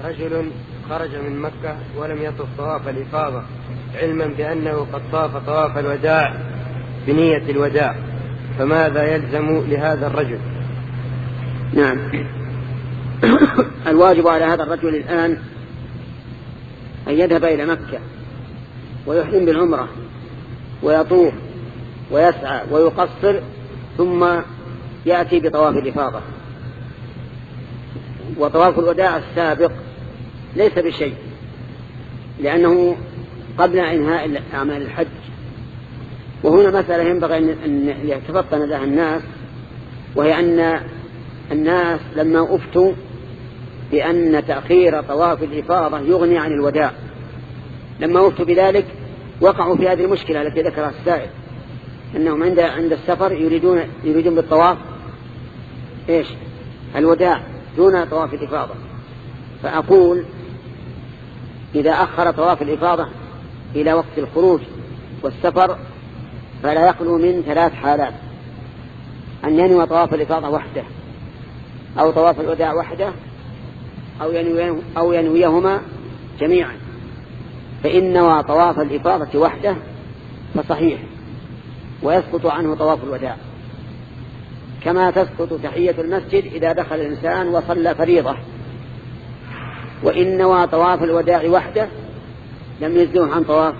رجل خرج من مكة ولم يطف طواف الإفاضة علما بأنه قد طاف طواف الوداع بنية الوداع، فماذا يلزم لهذا الرجل؟ نعم. الواجب على هذا الرجل الآن أن يذهب إلى مكة ويحرم بالعمرة ويطوف ويسعى ويقصر، ثم يأتي بطواف الإفاضة. وطواف الوداع السابق ليس بشيء، لأنه قبل إنهاء أعمال الحج. وهنا مسألة ينبغي أن يتفطن لها الناس، وهي أن الناس لما أفتوا بأن تأخير طواف الإفاضة يغني عن الوداع، لما أفتوا بذلك وقعوا في هذه المشكلة التي ذكرها السائل، أنهم عند السفر يريدون بالطواف الوداع دون طواف الإفاضة. فأقول إذا أخر طواف الإفاضة إلى وقت الخروج والسفر فلا يخلو من 3 حالات: أن ينوي طواف الإفاضة وحده، أو طواف الوداع وحده، أو ينويهما جميعا. فإن نوى طواف الإفاضة وحده فصحيح ويسقط عنه طواف الوداع، كما تسقط تحية المسجد إذا دخل الإنسان وصلى فريضة. وإن نوى طواف الوداع وحده لم يجزه عن طواف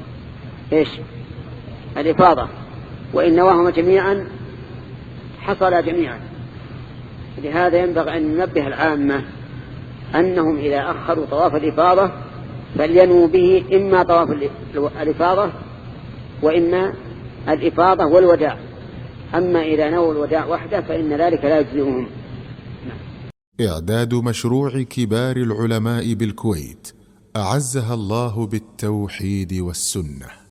الإفاضة، وإن نواهما جميعا حصل جميعا. لهذا ينبغي أن ننبه العامة أنهم إذا أخروا طواف الإفاضة فلينوا به إما طواف الإفاضة وإما الإفاضة والوداع. أما إذا نووا الوداع وحده فإن ذلك لا يجزئهم. إعداد مشروع كبار العلماء بالكويت أعزها الله بالتوحيد والسنة.